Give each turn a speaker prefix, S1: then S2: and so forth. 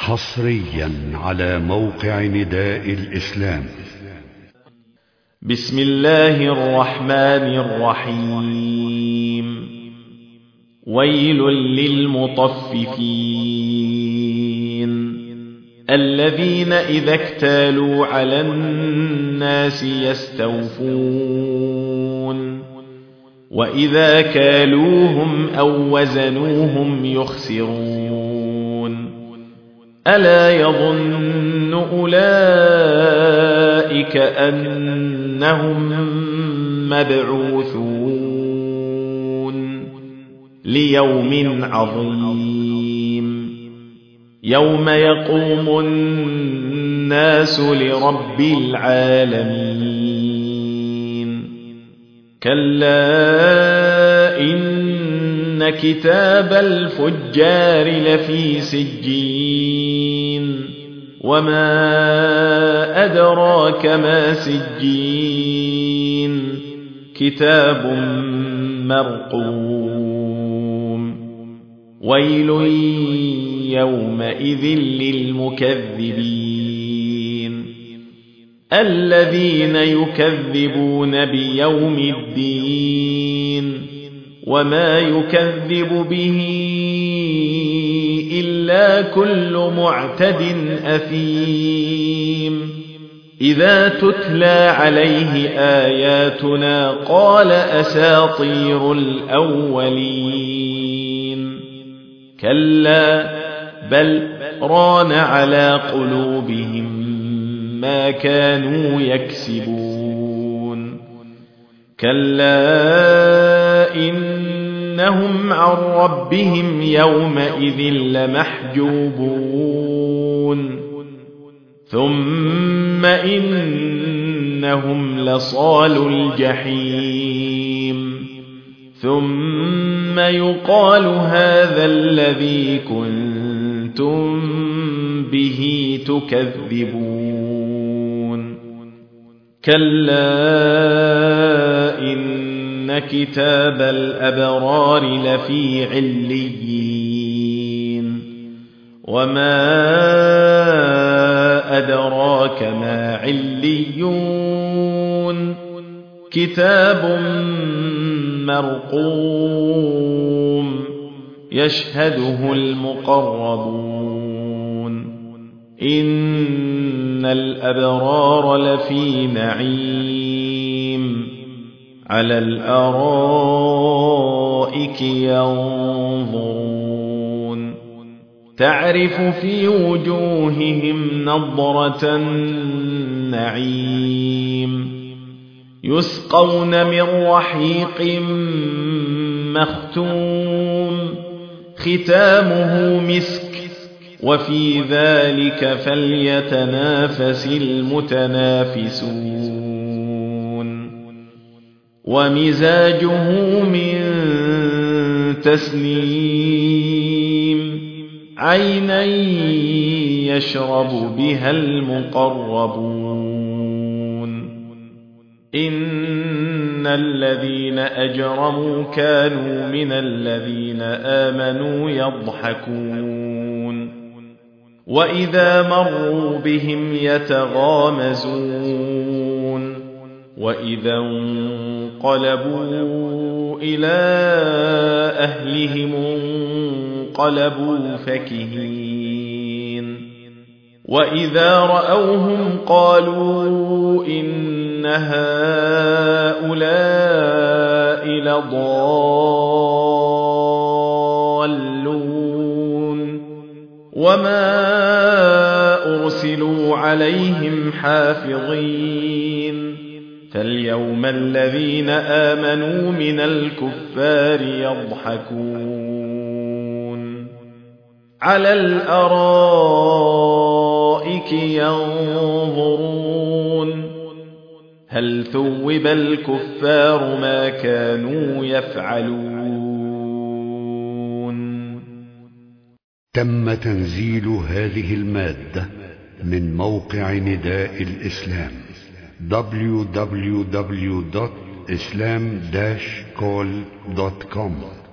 S1: حصريا على موقع نداء الإسلام.
S2: بسم الله الرحمن الرحيم. ويل للمطففين الذين إذا اكتالوا على الناس يستوفون وإذا كالوهم أو وزنوهم يخسرون. ألا يظن أولئك أنهم مبعوثون ليوم عظيم يوم يقوم الناس لرب العالمين. كلا إن كتاب الفجار لفي سجين وما أدراك ما سجين كتاب مرقوم. ويل يومئذ للمكذبين الذين يكذبون بيوم الدين وما يكذب به إلا كل معتد أثيم. إذا تتلى عليه آياتنا قال أساطير الأولين. كلا بل ران على قلوبهم ما كانوا يكسبون. كلا إنهم عن ربهم يومئذ لمحجوبون. ثم إنهم لصالو الجحيم. ثم يقال هذا الذي كنتم به تكذبون. كلا إن كتاب الأبرار لفي عليين وما أدراك ما عليون كتاب مرقوم يشهده المقربون. إن الأبرار لفي نعيم على الأرائك ينظرون تعرف في وجوههم نضرة النعيم. يسقون من رحيق مختوم ختامه مسك وفي ذلك فليتنافس المتنافسون. ومزاجه من تسنيم عينا يشرب بها المقربون. إن الذين أجرموا كانوا من الذين آمنوا يضحكون وإذا مروا بهم يتغامزون وإذا انقلبوا إلى أهلهم انقلبوا فكهين. وإذا رأوهم قالوا إن هؤلاء لضالون وما أرسلوا عليهم حافظين. فاليوم الذين آمنوا من الكفار يضحكون على الأرائك ينظرون هل ثوب الكفار ما كانوا يفعلون.
S1: تم تنزيل هذه المادة من موقع نداء الإسلام www.islam-call.com